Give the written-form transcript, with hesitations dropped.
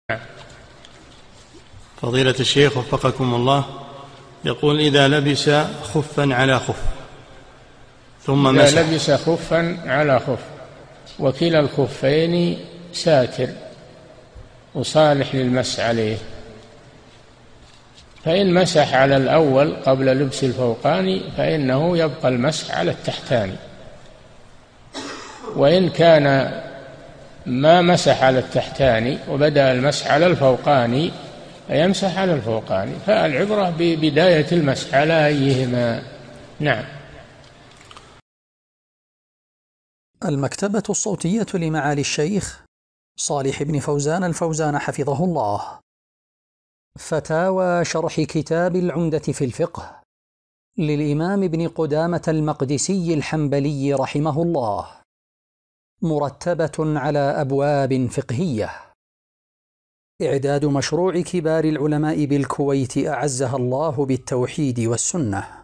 فضيلة الشيخ وفقكم الله، يقول إذا لبس خفا على خف ثم مسح. إذا لبس خفا على خف وكلا الخفين ساتر وصالح للمسح عليه، فإن مسح على الأول قبل لبس الفوقاني فإنه يبقى المسح على التحتاني، وإن كان ما مسح على التحتاني وبدأ المسح على الفوقاني فيمسح على الفوقاني، فالعبرة ببداية المسح على أيهما. نعم. المكتبة الصوتية لمعالي الشيخ صالح بن فوزان الفوزان حفظه الله. فتاوى شرح كتاب العمدة في الفقه للإمام ابن قدامة المقدسي الحنبلي رحمه الله، مرتبة على أبواب فقهية. إعداد مشروع كبار العلماء بالكويت أعزها الله بالتوحيد والسنة.